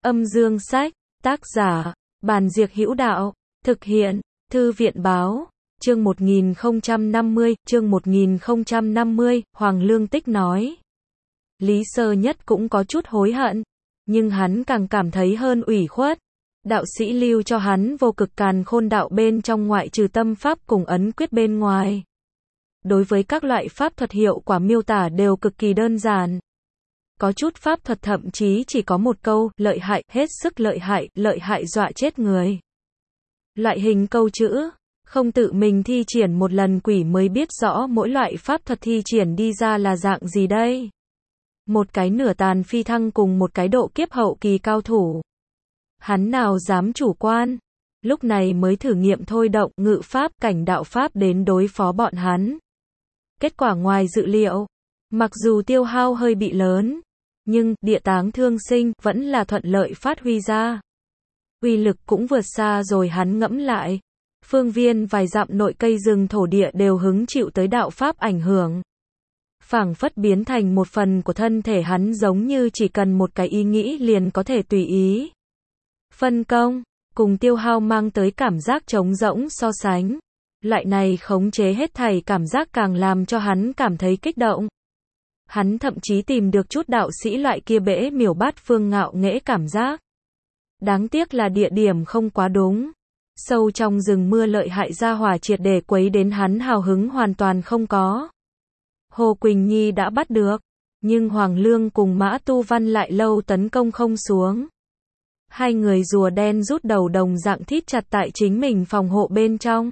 Âm dương sách, tác giả, Bàn Diệc Hữu Đạo, thực hiện, Thư viện báo, chương 1050, Hoàng Lương Tích nói. Lý Sơ Nhất cũng có chút hối hận, nhưng hắn càng cảm thấy hơn ủy khuất. Đạo sĩ lưu cho hắn vô cực càn khôn đạo bên trong ngoại trừ tâm pháp cùng ấn quyết bên ngoài. Đối với các loại pháp thuật hiệu quả miêu tả đều cực kỳ đơn giản. Có chút pháp thuật thậm chí chỉ có một câu, lợi hại, hết sức lợi hại dọa chết người. Loại hình câu chữ, không tự mình thi triển một lần quỷ mới biết rõ mỗi loại pháp thuật thi triển đi ra là dạng gì đây. Một cái nửa tàn phi thăng cùng một cái độ kiếp hậu kỳ cao thủ. Hắn nào dám chủ quan, lúc này mới thử nghiệm thôi động ngự pháp cảnh đạo pháp đến đối phó bọn hắn. Kết quả ngoài dự liệu, mặc dù tiêu hao hơi bị lớn, nhưng địa táng thương sinh vẫn là thuận lợi phát huy ra. Uy lực cũng vượt xa rồi hắn ngẫm lại. Phương viên vài dặm nội cây rừng thổ địa đều hứng chịu tới đạo pháp ảnh hưởng. Phảng phất biến thành một phần của thân thể hắn, giống như chỉ cần một cái ý nghĩ liền có thể tùy ý phân công, cùng tiêu hao mang tới cảm giác trống rỗng so sánh. Loại này khống chế hết thảy cảm giác càng làm cho hắn cảm thấy kích động. Hắn thậm chí tìm được chút đạo sĩ loại kia bẽ miểu bát phương ngạo nghễ cảm giác. Đáng tiếc là địa điểm không quá đúng. Sâu trong rừng mưa lợi hại ra hỏa triệt để quấy đến hắn hào hứng hoàn toàn không có. Hồ Quỳnh Nhi đã bắt được, nhưng Hoàng Lương cùng Mã Tu Văn lại lâu tấn công không xuống. Hai người rùa đen rút đầu đồng dạng thít chặt tại chính mình phòng hộ bên trong.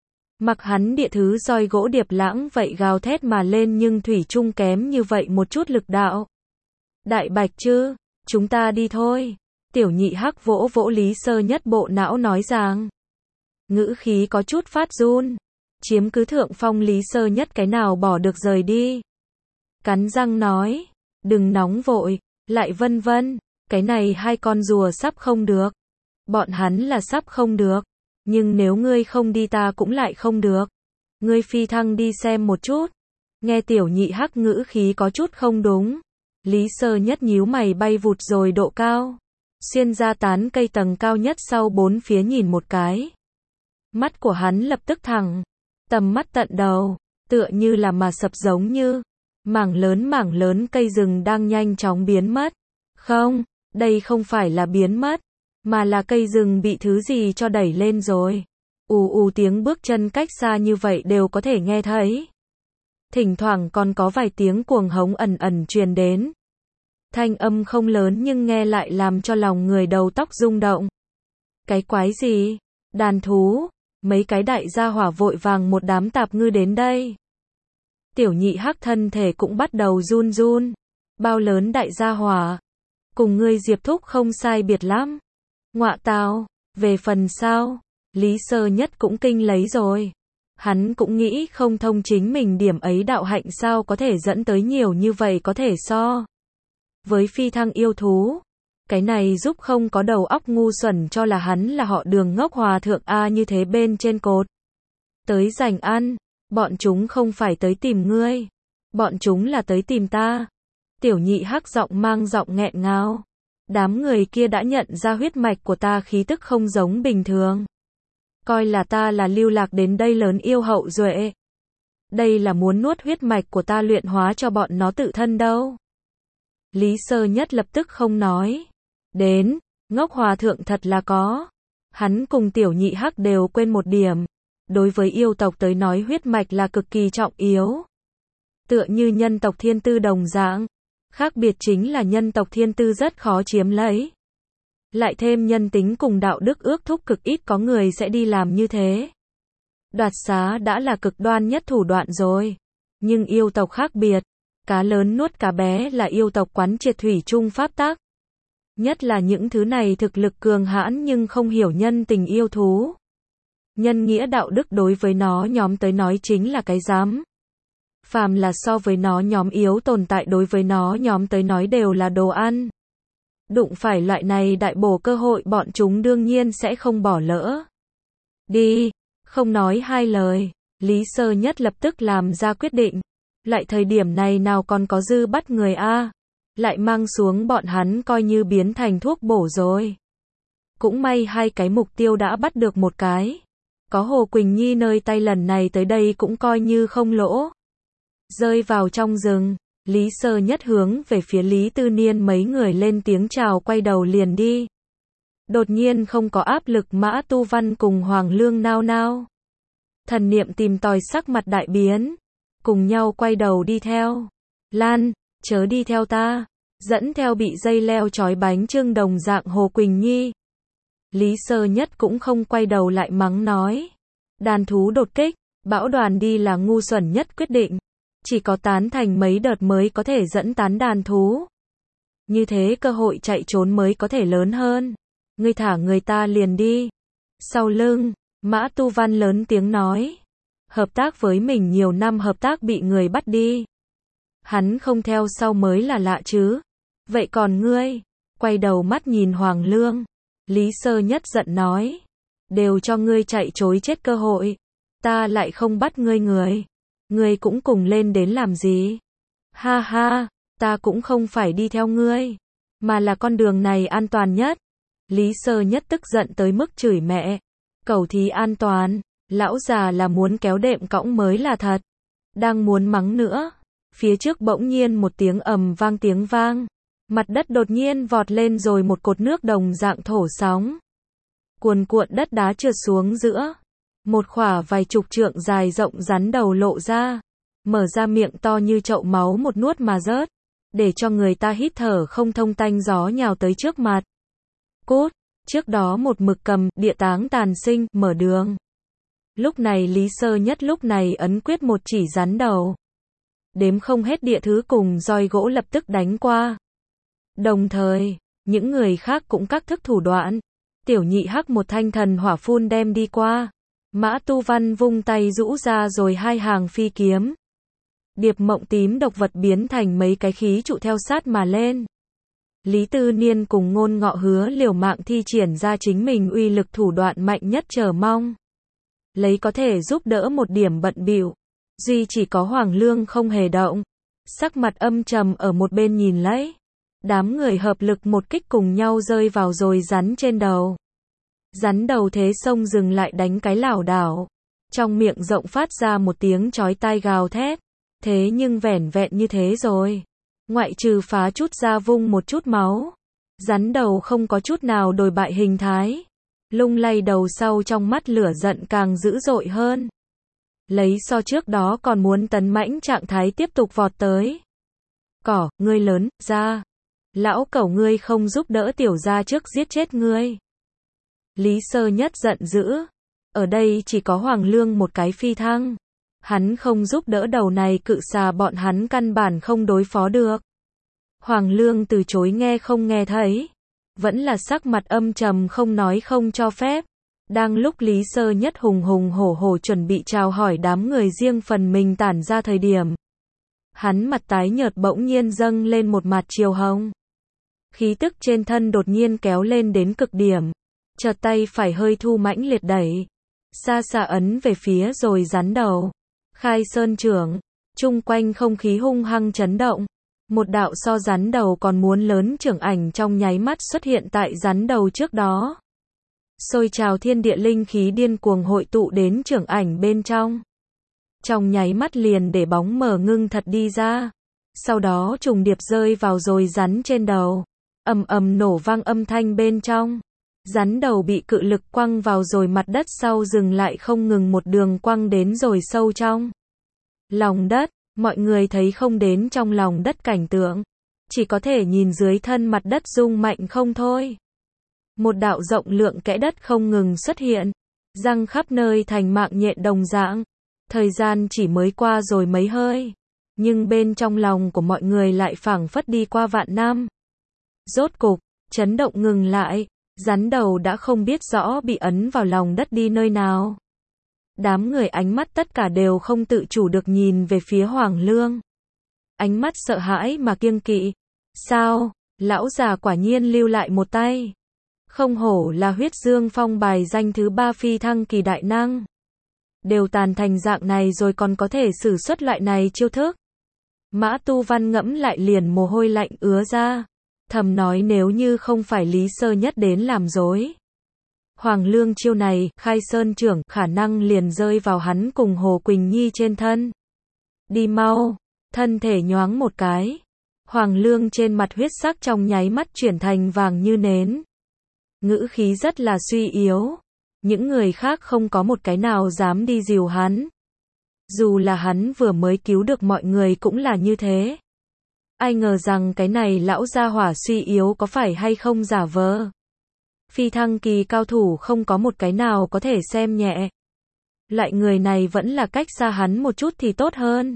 Mặc hắn địa thứ roi gỗ điệp lãng vậy gào thét mà lên, nhưng thủy chung kém như vậy một chút lực đạo. Đại bạch chứ, chúng ta đi thôi. Tiểu nhị hắc vỗ vỗ Lý Sơ Nhất bộ não nói rằng. Ngữ khí có chút phát run. Chiếm cứ thượng phong Lý Sơ Nhất cái nào bỏ được rời đi. Cắn răng nói. Đừng nóng vội, lại vân vân. Cái này hai con rùa sắp không được. Bọn hắn là sắp không được. Nhưng nếu ngươi không đi ta cũng lại không được. Ngươi phi thăng đi xem một chút. Nghe tiểu nhị hắc ngữ khí có chút không đúng. Lý Sơ Nhất nhíu mày bay vụt rồi độ cao. Xuyên ra tán cây tầng cao nhất sau bốn phía nhìn một cái. Mắt của hắn lập tức thẳng. Tầm mắt tận đầu. Tựa như là mà sập, giống như mảng lớn cây rừng đang nhanh chóng biến mất. Không, đây không phải là biến mất, mà là cây rừng bị thứ gì cho đẩy lên rồi. Ù tiếng bước chân cách xa như vậy đều có thể nghe thấy. Thỉnh thoảng còn có vài tiếng cuồng hống ẩn truyền đến. Thanh âm không lớn nhưng nghe lại làm cho lòng người đầu tóc rung động. Cái quái gì? Đàn thú? Mấy cái đại gia hỏa vội vàng một đám tạp ngư đến đây. Tiểu nhị hắc thân thể cũng bắt đầu run run. Bao lớn đại gia hỏa? Cùng ngươi Diệp thúc không sai biệt lắm. Ngọa tào, về phần sao? Lý Sơ Nhất cũng kinh lấy rồi. Hắn cũng nghĩ không thông chính mình điểm ấy đạo hạnh sao có thể dẫn tới nhiều như vậy, có thể so với phi thăng yêu thú. Cái này giúp không có đầu óc ngu xuẩn cho là hắn là họ Đường ngốc hòa thượng a như thế bên trên cột. Tới giành ăn, bọn chúng không phải tới tìm ngươi. Bọn chúng là tới tìm ta. Tiểu nhị hắc giọng mang giọng nghẹn ngào. Đám người kia đã nhận ra huyết mạch của ta khí tức không giống bình thường. Coi là ta là lưu lạc đến đây lớn yêu hậu duệ. Đây là muốn nuốt huyết mạch của ta luyện hóa cho bọn nó tự thân đâu. Lý Sơ Nhất lập tức không nói. Đến, ngốc hòa thượng thật là có. Hắn cùng tiểu nhị hắc đều quên một điểm. Đối với yêu tộc tới nói huyết mạch là cực kỳ trọng yếu. Tựa như nhân tộc thiên tư đồng dạng. Khác biệt chính là nhân tộc thiên tư rất khó chiếm lấy. Lại thêm nhân tính cùng đạo đức ước thúc, cực ít có người sẽ đi làm như thế. Đoạt xá đã là cực đoan nhất thủ đoạn rồi. Nhưng yêu tộc khác biệt. Cá lớn nuốt cá bé là yêu tộc quán triệt thủy chung pháp tắc. Nhất là những thứ này thực lực cường hãn nhưng không hiểu nhân tình yêu thú. Nhân nghĩa đạo đức đối với nó nhóm tới nói chính là cái rắm. Phàm là so với nó nhóm yếu tồn tại đối với nó nhóm tới nói đều là đồ ăn. Đụng phải loại này đại bổ cơ hội bọn chúng đương nhiên sẽ không bỏ lỡ. Đi, không nói hai lời, Lý Sơ Nhất lập tức làm ra quyết định. Lại thời điểm này nào còn có dư bắt người a? lại mang xuống bọn hắn coi như biến thành thuốc bổ rồi. Cũng may hai cái mục tiêu đã bắt được một cái. Có Hồ Quỳnh Nhi nơi tay lần này tới đây cũng coi như không lỗ. Rơi vào trong rừng, Lý Sơ Nhất hướng về phía Lý Tư Niên mấy người lên tiếng chào quay đầu liền đi. Đột nhiên không có áp lực Mã Tu Văn cùng Hoàng Lương nao nao. Thần niệm tìm tòi sắc mặt đại biến. Cùng nhau quay đầu đi theo. Lan, chớ đi theo ta. Dẫn theo bị dây leo trói bánh chưng đồng dạng Hồ Quỳnh Nhi. Lý Sơ Nhất cũng không quay đầu lại mắng nói. Đàn thú đột kích, bão đoàn đi là ngu xuẩn nhất quyết định. Chỉ có tán thành mấy đợt mới có thể dẫn tán đàn thú. Như thế cơ hội chạy trốn mới có thể lớn hơn. Ngươi thả người ta liền đi. Sau lưng, Mã Tu Văn lớn tiếng nói. Hợp tác với mình nhiều năm hợp tác bị người bắt đi. Hắn không theo sau mới là lạ chứ. Vậy còn ngươi? Quay đầu mắt nhìn Hoàng Lương. Lý Sơ Nhất giận nói. Đều cho ngươi chạy trối chết cơ hội. Ta lại không bắt ngươi người. Ngươi cũng cùng lên đến làm gì? Ha ha, ta cũng không phải đi theo ngươi. Mà là con đường này an toàn nhất. Lý Sơ Nhất tức giận tới mức chửi mẹ. Cẩu thí an toàn. Lão già là muốn kéo đệm cõng mới là thật. Đang muốn mắng nữa. Phía trước bỗng nhiên một tiếng ầm vang tiếng vang. Mặt đất đột nhiên vọt lên rồi một cột nước đồng dạng thổ sóng. Cuồn cuộn đất đá trượt xuống giữa. Một khỏa vài chục trượng dài rộng rắn đầu lộ ra. Mở ra miệng to như chậu máu một nuốt mà rớt. Để cho người ta hít thở không thông tanh gió nhào tới trước mặt. Cút, trước đó một mực cầm địa táng tàn sinh mở đường. Lúc này Lý Sơ Nhất lúc này ấn quyết một chỉ rắn đầu. Đếm không hết địa thứ cùng roi gỗ lập tức đánh qua. Đồng thời, những người khác cũng các thức thủ đoạn. Tiểu Nhị hắc một thanh thần hỏa phun đem đi qua. Mã Tu Văn vung tay rũ ra rồi hai hàng phi kiếm. Điệp mộng tím độc vật biến thành mấy cái khí trụ theo sát mà lên. Lý Tư Niên cùng Ngôn Ngọ Hứa liều mạng thi triển ra chính mình uy lực thủ đoạn mạnh nhất chờ mong. Lấy có thể giúp đỡ một điểm bận bịu. Duy chỉ có Hoàng Lương không hề động. Sắc mặt âm trầm ở một bên nhìn lấy. Đám người hợp lực một kích cùng nhau rơi vào rồi rắn trên đầu. Rắn đầu thế sông dừng lại đánh cái lảo đảo. Trong miệng rộng phát ra một tiếng chói tai gào thét. Thế nhưng vẻn vẹn như thế rồi. Ngoại trừ phá chút ra vung một chút máu. Rắn đầu không có chút nào đổi bại hình thái. Lung lay đầu sau trong mắt lửa giận càng dữ dội hơn. Lấy so trước đó còn muốn tấn mãnh trạng thái tiếp tục vọt tới. Cỏ, ngươi lớn, ra. Lão cẩu ngươi không giúp đỡ tiểu gia trước giết chết ngươi. Lý Sơ Nhất giận dữ. Ở đây chỉ có Hoàng Lương một cái phi thăng. Hắn không giúp đỡ đầu này cự xà bọn hắn căn bản không đối phó được. Hoàng Lương từ chối nghe không nghe thấy. Vẫn là sắc mặt âm trầm không nói không cho phép. Đang lúc Lý Sơ Nhất hùng hùng hổ hổ chuẩn bị chào hỏi đám người riêng phần mình tản ra thời điểm. Hắn mặt tái nhợt bỗng nhiên dâng lên một mặt chiều hồng. Khí tức trên thân đột nhiên kéo lên đến cực điểm. Chợt tay phải hơi thu mãnh liệt đẩy. Xa xa ấn về phía rồi rắn đầu. Khai sơn trưởng. Chung quanh không khí hung hăng chấn động. Một đạo so rắn đầu còn muốn lớn trưởng ảnh trong nháy mắt xuất hiện tại rắn đầu trước đó. Sôi trào thiên địa linh khí điên cuồng hội tụ đến trưởng ảnh bên trong. Trong nháy mắt liền để bóng mờ ngưng thật đi ra. Sau đó trùng điệp rơi vào rồi rắn trên đầu. Ầm ầm nổ vang âm thanh bên trong. Rắn đầu bị cự lực quăng vào rồi mặt đất sau dừng lại không ngừng một đường quăng đến rồi sâu trong lòng đất. Mọi người thấy không đến trong lòng đất cảnh tượng. Chỉ có thể nhìn dưới thân mặt đất rung mạnh không thôi. Một đạo rộng lượng kẽ đất không ngừng xuất hiện. Răng khắp nơi thành mạng nhện đồng dạng. Thời gian chỉ mới qua rồi mấy hơi. Nhưng bên trong lòng của mọi người lại phảng phất đi qua vạn năm. Rốt cục, chấn động ngừng lại. Rắn đầu đã không biết rõ bị ấn vào lòng đất đi nơi nào. Đám người ánh mắt tất cả đều không tự chủ được nhìn về phía Hoàng Lương. Ánh mắt sợ hãi mà kiêng kỵ. Sao, lão già quả nhiên lưu lại một tay. Không hổ là huyết dương phong bài danh thứ 3 phi thăng kỳ đại năng. Đều tàn thành dạng này rồi còn có thể sử xuất loại này chiêu thức. Mã Tu Văn ngẫm lại liền mồ hôi lạnh ứa ra, thầm nói nếu như không phải Lý Sơ Nhất đến làm dối Hoàng Lương chiêu này, Khai Sơn trưởng, khả năng liền rơi vào hắn cùng Hồ Quỳnh Nhi trên thân. Đi mau, thân thể nhoáng một cái. Hoàng Lương trên mặt huyết sắc trong nháy mắt chuyển thành vàng như nến. Ngữ khí rất là suy yếu. Những người khác không có một cái nào dám đi dìu hắn. Dù là hắn vừa mới cứu được mọi người cũng là như thế. Ai ngờ rằng cái này lão gia hỏa suy yếu có phải hay không giả vờ. Phi thăng kỳ cao thủ không có một cái nào có thể xem nhẹ. Loại người này vẫn là cách xa hắn một chút thì tốt hơn.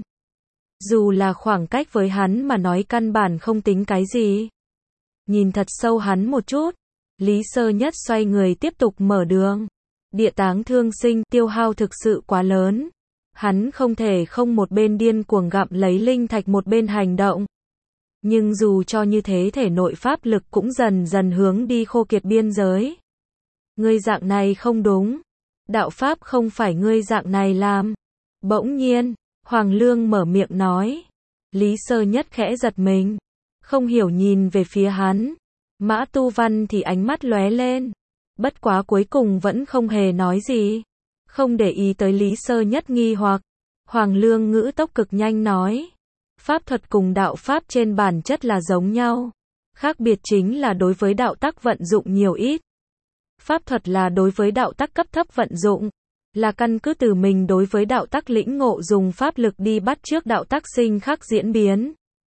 Dù là khoảng cách với hắn mà nói căn bản không tính cái gì. Nhìn thật sâu hắn một chút, Lý Sơ Nhất xoay người tiếp tục mở đường. Địa táng thương sinh tiêu hao thực sự quá lớn. Hắn không thể không một bên điên cuồng gặm lấy linh thạch một bên hành động. Nhưng dù cho như thế thể nội pháp lực cũng dần dần hướng đi khô kiệt biên giới. Ngươi dạng này không đúng. Đạo pháp không phải ngươi dạng này làm. Bỗng nhiên, Hoàng Lương mở miệng nói. Lý Sơ Nhất khẽ giật mình. Không hiểu nhìn về phía hắn. Mã Tu Văn thì ánh mắt lóe lên. Bất quá cuối cùng vẫn không hề nói gì. Không để ý tới Lý Sơ Nhất nghi hoặc. Hoàng Lương ngữ tốc cực nhanh nói. Pháp thuật cùng đạo pháp trên bản chất là giống nhau. Khác biệt chính là đối với đạo tắc vận dụng nhiều ít. Pháp thuật là đối với đạo tắc cấp thấp vận dụng. Là căn cứ từ mình đối với đạo tắc lĩnh ngộ dùng pháp lực đi bắt chước đạo tắc sinh khắc diễn biến.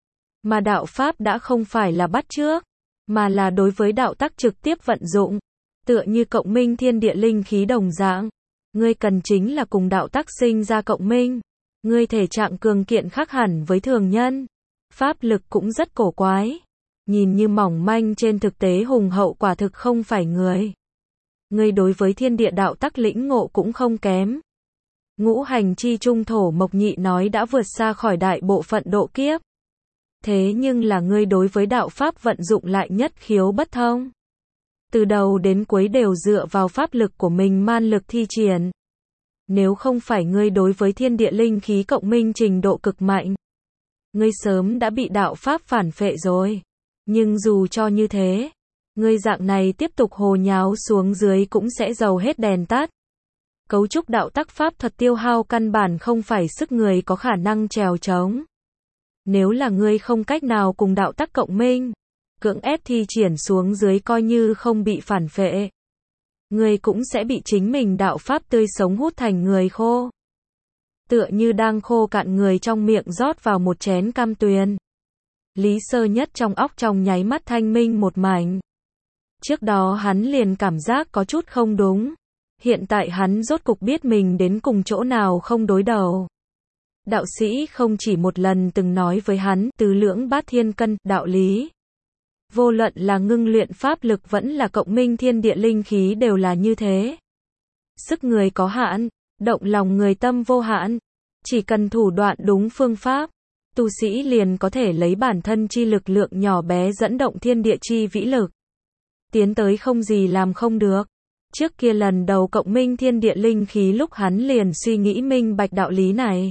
Mà đạo pháp đã không phải là bắt chước, mà là đối với đạo tắc trực tiếp vận dụng. Tựa như cộng minh thiên địa linh khí đồng dạng. Ngươi cần chính là cùng đạo tắc sinh ra cộng minh. Ngươi thể trạng cường kiện khác hẳn với thường nhân. Pháp lực cũng rất cổ quái. Nhìn như mỏng manh trên thực tế hùng hậu quả thực không phải người. Ngươi đối với thiên địa đạo tắc lĩnh ngộ cũng không kém. Ngũ hành chi trung thổ mộc nhị nói đã vượt xa khỏi đại bộ phận độ kiếp. Thế nhưng là ngươi đối với đạo pháp vận dụng lại nhất khiếu bất thông. Từ đầu đến cuối đều dựa vào pháp lực của mình man lực thi triển. Nếu không phải ngươi đối với thiên địa linh khí cộng minh trình độ cực mạnh, ngươi sớm đã bị đạo pháp phản phệ rồi. Nhưng dù cho như thế, ngươi dạng này tiếp tục hồ nháo xuống dưới cũng sẽ dầu hết đèn tắt. Cấu trúc đạo tắc pháp thuật tiêu hao căn bản không phải sức người có khả năng trèo trống. Nếu là ngươi không cách nào cùng đạo tắc cộng minh, cưỡng ép thi triển xuống dưới coi như không bị phản phệ. Ngươi cũng sẽ bị chính mình đạo pháp tươi sống hút thành người khô. Tựa như đang khô cạn người trong miệng rót vào một chén cam tuyền. Lý Sơ Nhất trong óc trong nháy mắt thanh minh một mảnh. Trước đó hắn liền cảm giác có chút không đúng. Hiện tại hắn rốt cục biết mình đến cùng chỗ nào không đối đầu. Đạo sĩ không chỉ một lần từng nói với hắn tứ lưỡng bát thiên cân, đạo lý. Vô luận là ngưng luyện pháp lực vẫn là cộng minh thiên địa linh khí đều là như thế. Sức người có hạn, động lòng người tâm vô hạn. Chỉ cần thủ đoạn đúng phương pháp, tu sĩ liền có thể lấy bản thân chi lực lượng nhỏ bé dẫn động thiên địa chi vĩ lực. Tiến tới không gì làm không được. Trước kia lần đầu cộng minh thiên địa linh khí lúc hắn liền suy nghĩ minh bạch đạo lý này.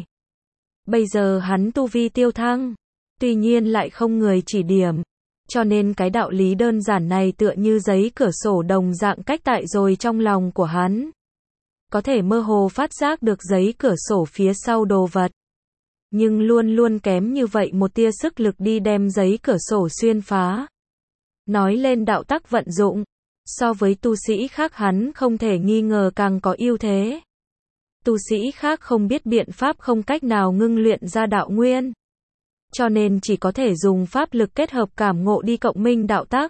Bây giờ hắn tu vi tiêu thăng, tuy nhiên lại không người chỉ điểm. Cho nên cái đạo lý đơn giản này tựa như giấy cửa sổ đồng dạng cách tại rồi trong lòng của hắn. Có thể mơ hồ phát giác được giấy cửa sổ phía sau đồ vật. Nhưng luôn luôn kém như vậy một tia sức lực đi đem giấy cửa sổ xuyên phá. Nói lên đạo tắc vận dụng, so với tu sĩ khác hắn không thể nghi ngờ càng có ưu thế. Tu sĩ khác không biết biện pháp không cách nào ngưng luyện ra đạo nguyên. Cho nên chỉ có thể dùng pháp lực kết hợp cảm ngộ đi cộng minh đạo tắc.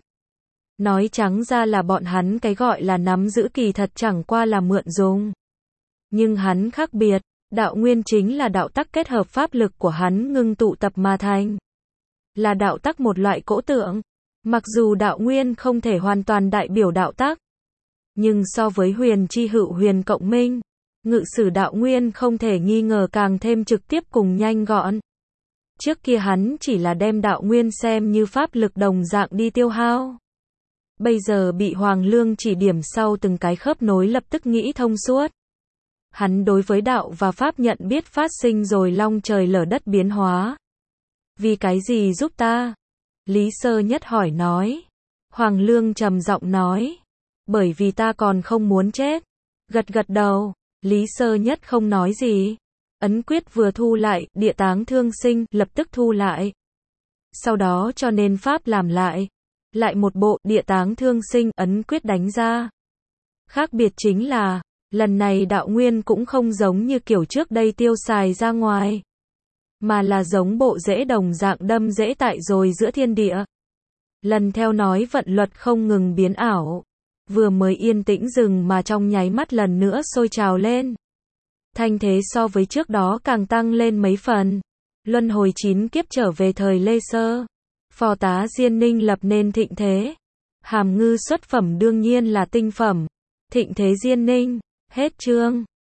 Nói trắng ra là bọn hắn cái gọi là nắm giữ kỳ thật chẳng qua là mượn dùng. Nhưng hắn khác biệt, đạo nguyên chính là đạo tắc kết hợp pháp lực của hắn ngưng tụ tập mà thành. Là đạo tắc một loại cỗ tượng. Mặc dù đạo nguyên không thể hoàn toàn đại biểu đạo tắc. Nhưng so với huyền chi hữu huyền cộng minh, ngự sử đạo nguyên không thể nghi ngờ càng thêm trực tiếp cùng nhanh gọn. Trước kia hắn chỉ là đem đạo nguyên xem như pháp lực đồng dạng đi tiêu hao. Bây giờ bị Hoàng Lương chỉ điểm sau từng cái khớp nối lập tức nghĩ thông suốt. Hắn đối với đạo và pháp nhận biết phát sinh rồi long trời lở đất biến hóa. Vì cái gì giúp ta? Lý Sơ Nhất hỏi nói. Hoàng Lương trầm giọng nói. Bởi vì ta còn không muốn chết. Gật gật đầu, Lý Sơ Nhất không nói gì. Ấn quyết vừa thu lại, địa táng thương sinh, lập tức thu lại. Sau đó cho nên pháp làm lại. Lại một bộ, địa táng thương sinh, ấn quyết đánh ra. Khác biệt chính là, lần này đạo nguyên cũng không giống như kiểu trước đây tiêu xài ra ngoài. Mà là giống bộ rễ đồng dạng đâm rễ tại rồi giữa thiên địa. Lần theo nói vận luật không ngừng biến ảo. Vừa mới yên tĩnh dừng mà trong nháy mắt lần nữa sôi trào lên. Thanh thế so với trước đó càng tăng lên mấy phần. Luân hồi 9 kiếp trở về thời Lê Sơ. Phò tá Diên Ninh lập nên thịnh thế. Hàm Ngư xuất phẩm đương nhiên là tinh phẩm. Thịnh thế Diên Ninh. Hết chương.